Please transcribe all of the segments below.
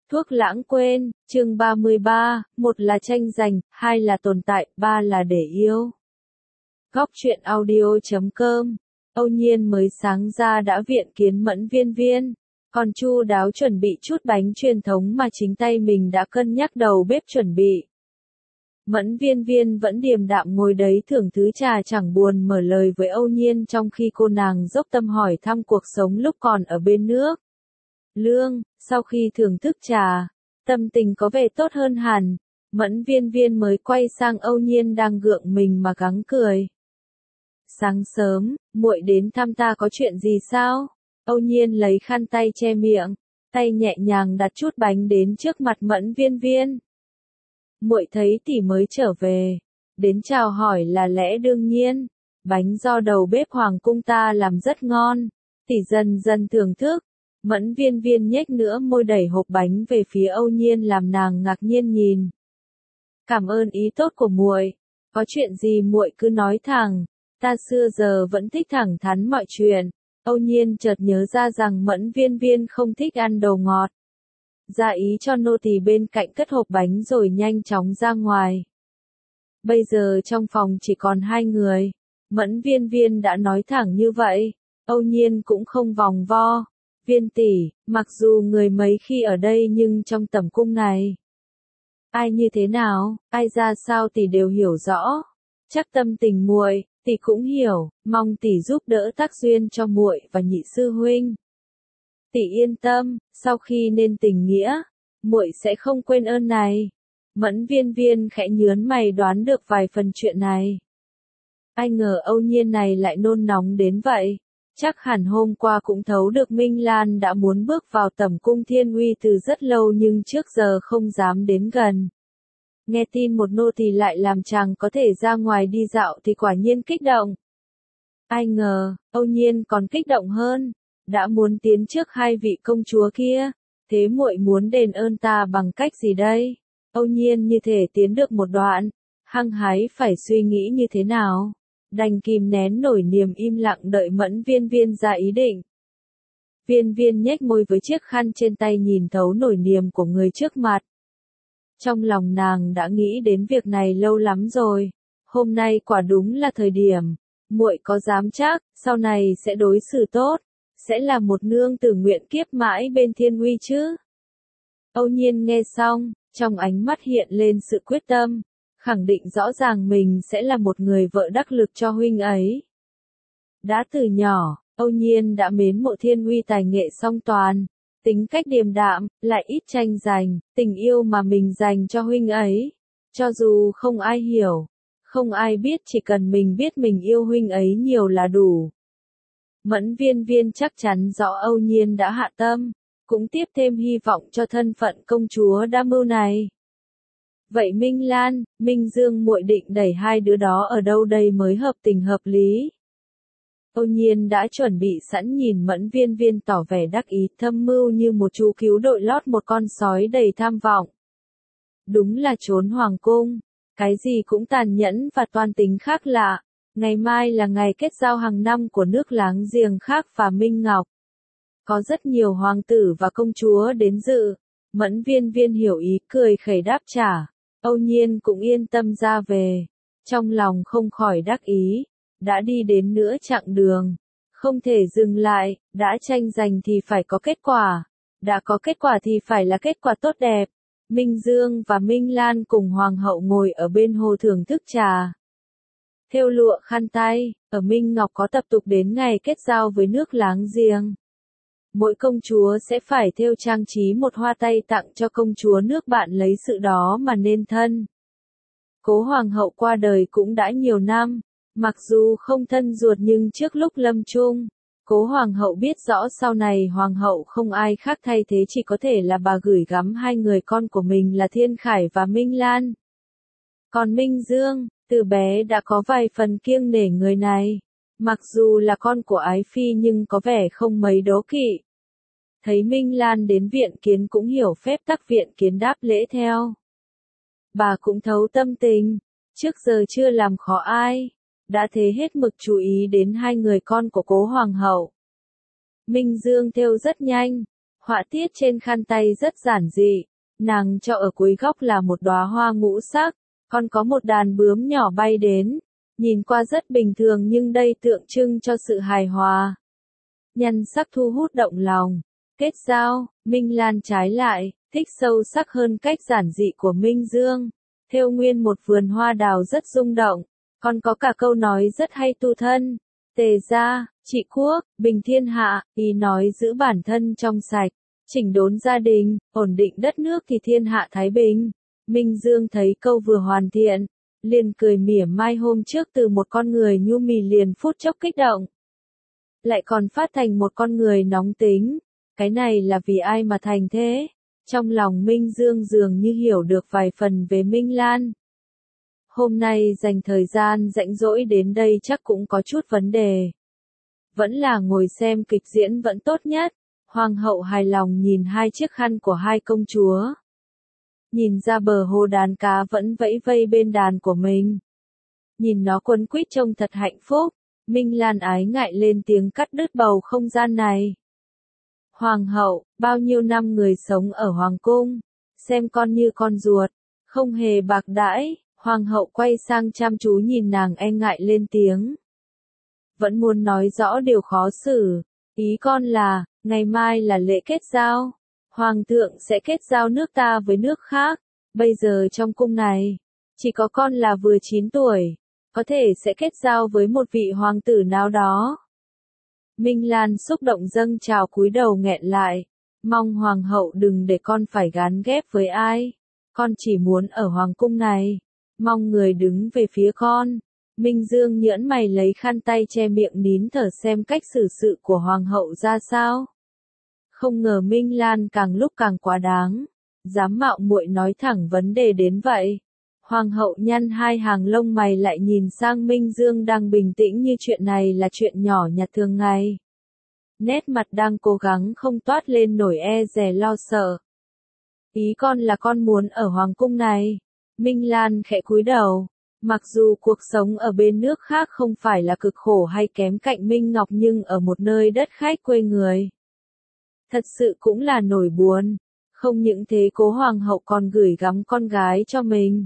Thuốc lãng quên, chương 33, một là tranh giành, hai là tồn tại, ba là để yêu. Góc truyện audio.com. Âu Nhiên mới sáng ra đã viện kiến Mẫn Viên Viên, còn chu đáo chuẩn bị chút bánh truyền thống mà chính tay mình đã cân nhắc đầu bếp chuẩn bị. Mẫn Viên Viên vẫn điềm đạm ngồi đấy thưởng thứ trà, chẳng buồn mở lời với Âu Nhiên trong khi cô nàng dốc tâm hỏi thăm cuộc sống lúc còn ở bên nước. Lương, sau khi thưởng thức trà, tâm tình có vẻ tốt hơn hẳn. Mẫn Viên Viên mới quay sang Âu Nhiên đang gượng mình mà gắng cười. Sáng sớm, muội đến thăm ta có chuyện gì sao? Âu Nhiên lấy khăn tay che miệng, tay nhẹ nhàng đặt chút bánh đến trước mặt Mẫn Viên Viên. Muội thấy tỷ mới trở về, đến chào hỏi là lẽ đương nhiên. Bánh do đầu bếp hoàng cung ta làm rất ngon, tỷ dần dần thưởng thức. Mẫn Viên Viên nhếch nữa môi đẩy hộp bánh về phía Âu Nhiên làm nàng ngạc nhiên nhìn. Cảm ơn ý tốt của muội, có chuyện gì muội cứ nói thẳng, ta xưa giờ vẫn thích thẳng thắn mọi chuyện. Âu Nhiên chợt nhớ ra rằng Mẫn Viên Viên không thích ăn đồ ngọt. Ra ý cho nô tỳ bên cạnh cất hộp bánh rồi nhanh chóng ra ngoài. Bây giờ trong phòng chỉ còn hai người, Mẫn Viên Viên đã nói thẳng như vậy, Âu Nhiên cũng không vòng vo. Viên tỷ, mặc dù người mấy khi ở đây nhưng trong tẩm cung này, ai như thế nào, ai ra sao tỷ đều hiểu rõ. Chắc tâm tình muội, tỷ cũng hiểu, mong tỷ giúp đỡ tác duyên cho muội và nhị sư huynh. Tỷ yên tâm, sau khi nên tình nghĩa, muội sẽ không quên ơn này. Mẫn Viên Viên khẽ nhướng mày đoán được vài phần chuyện này. Ai ngờ Âu Nhiên này lại nôn nóng đến vậy. Chắc hẳn hôm qua cũng thấu được Minh Lan đã muốn bước vào tẩm cung Thiên Uy từ rất lâu nhưng trước giờ không dám đến gần. Nghe tin một nô tỳ lại làm chàng có thể ra ngoài đi dạo thì quả nhiên kích động. Ai ngờ, Âu Nhiên còn kích động hơn, đã muốn tiến trước hai vị công chúa kia, thế muội muốn đền ơn ta bằng cách gì đây? Âu Nhiên như thể tiến được một đoạn, hăng hái phải suy nghĩ như thế nào. Đành kìm nén nổi niềm im lặng đợi Mẫn Viên Viên ra ý định. Viên Viên nhếch môi với chiếc khăn trên tay nhìn thấu nổi niềm của người trước mặt. Trong lòng nàng đã nghĩ đến việc này lâu lắm rồi, hôm nay quả đúng là thời điểm, muội có dám chắc, sau này sẽ đối xử tốt, sẽ là một nương tử nguyện kiếp mãi bên Thiên Uy chứ? Âu Nhiên nghe xong, trong ánh mắt hiện lên sự quyết tâm. Khẳng định rõ ràng mình sẽ là một người vợ đắc lực cho huynh ấy. Đã từ nhỏ, Âu Nhiên đã mến mộ Thiên Uy tài nghệ song toàn, tính cách điềm đạm, lại ít tranh giành, tình yêu mà mình dành cho huynh ấy. Cho dù không ai hiểu, không ai biết, chỉ cần mình biết mình yêu huynh ấy nhiều là đủ. Mẫn Viên Viên chắc chắn rõ Âu Nhiên đã hạ tâm, cũng tiếp thêm hy vọng cho thân phận công chúa đa mưu này. Vậy Minh Lan, Minh Dương muội định đẩy hai đứa đó ở đâu đây mới hợp tình hợp lý? Âu Nhiên đã chuẩn bị sẵn nhìn Mẫn Viên Viên tỏ vẻ đắc ý thâm mưu như một chú cứu đội lót một con sói đầy tham vọng. Đúng là trốn hoàng cung, cái gì cũng tàn nhẫn và toan tính khác lạ. Ngày mai là ngày kết giao hàng năm của nước láng giềng khác và Minh Ngọc. Có rất nhiều hoàng tử và công chúa đến dự. Mẫn Viên Viên hiểu ý cười khẩy đáp trả. Âu Nhiên cũng yên tâm ra về. Trong lòng không khỏi đắc ý. Đã đi đến nửa chặng đường. Không thể dừng lại. Đã tranh giành thì phải có kết quả. Đã có kết quả thì phải là kết quả tốt đẹp. Minh Dương và Minh Lan cùng hoàng hậu ngồi ở bên hồ thưởng thức trà. Thêu lụa khăn tay. Ở Minh Ngọc có tập tục đến ngày kết giao với nước láng giềng. Mỗi công chúa sẽ phải thêu trang trí một hoa tay tặng cho công chúa nước bạn lấy sự đó mà nên thân. Cố hoàng hậu qua đời cũng đã nhiều năm, mặc dù không thân ruột nhưng trước lúc lâm chung, cố hoàng hậu biết rõ sau này hoàng hậu không ai khác thay thế chỉ có thể là bà gửi gắm hai người con của mình là Thiên Khải và Minh Lan. Còn Minh Dương, từ bé đã có vài phần kiêng nể người này. Mặc dù là con của ái phi nhưng có vẻ không mấy đố kỵ. Thấy Minh Lan đến viện kiến cũng hiểu phép tắc viện kiến đáp lễ theo. Bà cũng thấu tâm tình, trước giờ chưa làm khó ai, đã thế hết mực chú ý đến hai người con của cố hoàng hậu. Minh Dương thêu rất nhanh, Họa tiết trên khăn tay rất giản dị, nàng cho ở cuối góc là một đóa hoa ngũ sắc, còn có một đàn bướm nhỏ bay đến, nhìn qua rất bình thường nhưng đây tượng trưng cho sự hài hòa. Nhan sắc thu hút động lòng. Kết giao, Minh Lan trái lại, thích sâu sắc hơn cách giản dị của Minh Dương. Thêu nguyên một vườn hoa đào rất rung động, còn có cả câu nói rất hay tu thân. Tề gia, trị quốc, bình thiên hạ, ý nói giữ bản thân trong sạch, chỉnh đốn gia đình, ổn định đất nước thì thiên hạ thái bình. Minh Dương thấy câu vừa hoàn thiện, liền cười mỉa mai hôm trước từ một con người nhu mì liền phút chốc kích động. Lại còn phát thành một con người nóng tính, cái này là vì ai mà thành thế? Trong lòng Minh Dương dường như hiểu được vài phần về Minh Lan. Hôm nay dành thời gian rảnh rỗi đến đây chắc cũng có chút vấn đề. Vẫn là ngồi xem kịch diễn vẫn tốt nhất. Hoàng hậu hài lòng nhìn hai chiếc khăn của hai công chúa. Nhìn ra bờ hồ đàn cá vẫn vẫy vây bên đàn của mình. Nhìn nó quấn quýt trông thật hạnh phúc. Minh Lan ái ngại lên tiếng cắt đứt bầu không gian này. Hoàng hậu, bao nhiêu năm người sống ở hoàng cung, xem con như con ruột, không hề bạc đãi. Hoàng hậu quay sang chăm chú nhìn nàng e ngại lên tiếng. Vẫn muốn nói rõ điều khó xử, ý con là, ngày mai là lễ kết giao, hoàng thượng sẽ kết giao nước ta với nước khác, bây giờ trong cung này, chỉ có con là vừa 9 tuổi, có thể sẽ kết giao với một vị hoàng tử nào đó. Minh Lan xúc động dâng trào cúi đầu nghẹn lại, mong hoàng hậu đừng để con phải gán ghép với ai, con chỉ muốn ở hoàng cung này, mong người đứng về phía con. Minh Dương nhỡn mày lấy khăn tay che miệng nín thở xem cách xử sự của hoàng hậu ra sao. Không ngờ Minh Lan càng lúc càng quá đáng, dám mạo muội nói thẳng vấn đề đến vậy. Hoàng hậu nhăn hai hàng lông mày lại nhìn sang Minh Dương đang bình tĩnh như chuyện này là chuyện nhỏ nhặt thường ngày. Nét mặt đang cố gắng không toát lên nổi e dè lo sợ. Ý con là con muốn ở hoàng cung này. Minh Lan khẽ cúi đầu. Mặc dù cuộc sống ở bên nước khác không phải là cực khổ hay kém cạnh Minh Ngọc nhưng ở một nơi đất khách quê người. Thật sự cũng là nỗi buồn. Không những thế cố hoàng hậu còn gửi gắm con gái cho mình.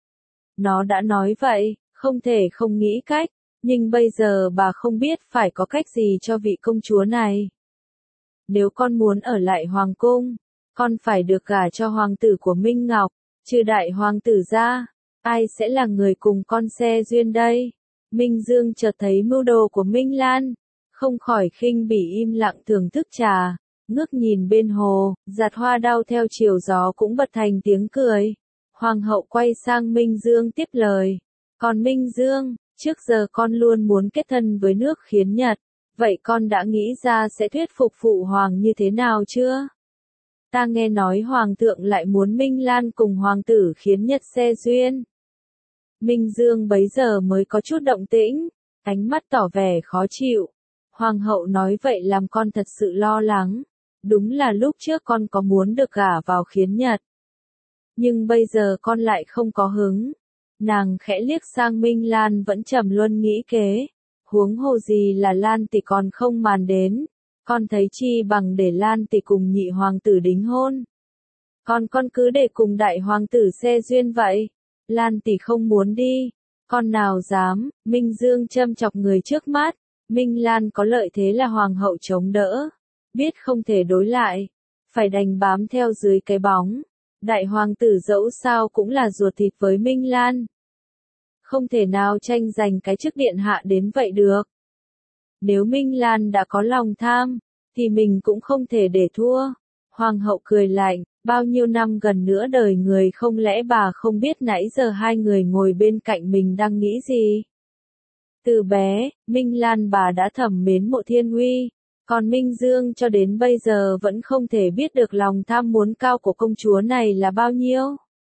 Nó đã nói vậy, không thể không nghĩ cách, nhưng bây giờ bà không biết phải có cách gì cho vị công chúa này. Nếu con muốn ở lại hoàng cung, con phải được gả cho hoàng tử của Minh Ngọc, trừ đại hoàng tử ra, ai sẽ là người cùng con xe duyên đây? Minh Dương chợt thấy mưu đồ của Minh Lan, không khỏi khinh bỉ im lặng thưởng thức trà, ngước nhìn bên hồ, giạt hoa đao theo chiều gió cũng bật thành tiếng cười. Hoàng hậu quay sang Minh Dương tiếp lời. Còn Minh Dương, trước giờ con luôn muốn kết thân với nước Khiến Nhật, vậy con đã nghĩ ra sẽ thuyết phục phụ hoàng như thế nào chưa? Ta nghe nói hoàng thượng lại muốn Minh Lan cùng hoàng tử Khiến Nhật xe duyên. Minh Dương bấy giờ mới có chút động tĩnh, ánh mắt tỏ vẻ khó chịu. Hoàng hậu nói vậy làm con thật sự lo lắng. Đúng là lúc trước con có muốn được gả vào Khiến Nhật. Nhưng bây giờ con lại không có hứng. Nàng khẽ liếc sang Minh Lan vẫn trầm luân nghĩ kế. Huống hồ gì là Lan tỷ còn không màn đến. Con thấy chi bằng để Lan tỷ cùng nhị hoàng tử đính hôn. Còn con cứ để cùng đại hoàng tử xe duyên vậy. Lan tỷ không muốn đi. Con nào dám, Minh Dương châm chọc người trước mắt. Minh Lan có lợi thế là hoàng hậu chống đỡ. Biết không thể đối lại. Phải đành bám theo dưới cái bóng. Đại hoàng tử dẫu sao cũng là ruột thịt với Minh Lan. Không thể nào tranh giành cái chức điện hạ đến vậy được. Nếu Minh Lan đã có lòng tham, thì mình cũng không thể để thua. Hoàng hậu cười lạnh, bao nhiêu năm gần nửa đời người không lẽ bà không biết nãy giờ hai người ngồi bên cạnh mình đang nghĩ gì? Từ bé, Minh Lan bà đã thầm mến Mộ Thiên Uy. Còn Minh Dương cho đến bây giờ vẫn không thể biết được lòng tham muốn cao của công chúa này là bao nhiêu.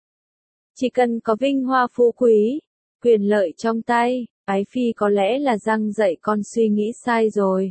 Chỉ cần có vinh hoa phú quý, quyền lợi trong tay, Ái Phi có lẽ là răng dạy con suy nghĩ sai rồi.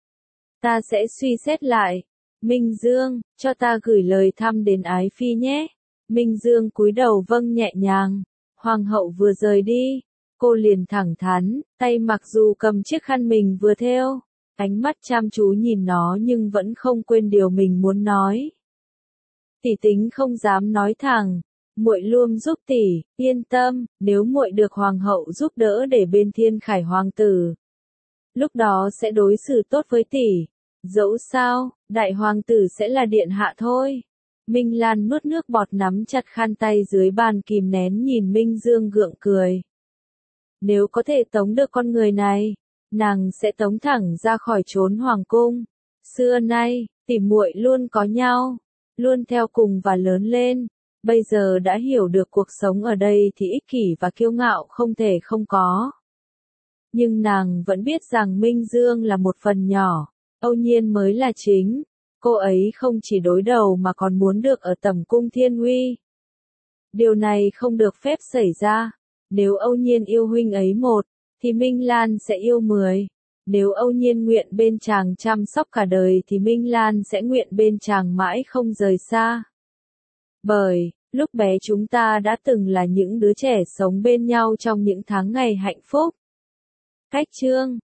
Ta sẽ suy xét lại. Minh Dương, cho ta gửi lời thăm đến Ái Phi nhé. Minh Dương cúi đầu vâng nhẹ nhàng. Hoàng hậu vừa rời đi, cô liền thẳng thắn, tay mặc dù cầm chiếc khăn mình vừa thêu. ánh mắt chăm chú nhìn nó nhưng vẫn không quên điều mình muốn nói. Tỷ tính không dám nói thẳng, muội luôn giúp tỷ, yên tâm, nếu muội được hoàng hậu giúp đỡ để bên Thiên Khải hoàng tử, lúc đó sẽ đối xử tốt với tỷ. Dẫu sao, đại hoàng tử sẽ là điện hạ thôi. Minh Lan nuốt nước bọt nắm chặt khăn tay dưới bàn kìm nén nhìn Minh Dương gượng cười. Nếu có thể tống được con người này, nàng sẽ tống thẳng ra khỏi chốn hoàng cung. Xưa nay, tỷ muội luôn có nhau, luôn theo cùng và lớn lên. Bây giờ đã hiểu được cuộc sống ở đây thì ích kỷ và kiêu ngạo không thể không có. Nhưng nàng vẫn biết rằng Minh Dương là một phần nhỏ, Âu Nhiên mới là chính. Cô ấy không chỉ đối đầu mà còn muốn được ở tầm cung thiên uy. Điều này không được phép xảy ra. Nếu Âu Nhiên yêu huynh ấy một, thì Minh Lan sẽ yêu 10. Nếu Âu Nhiên nguyện bên chàng chăm sóc cả đời thì Minh Lan sẽ nguyện bên chàng mãi không rời xa. Bởi, lúc bé chúng ta đã từng là những đứa trẻ sống bên nhau trong những tháng ngày hạnh phúc. Cách chương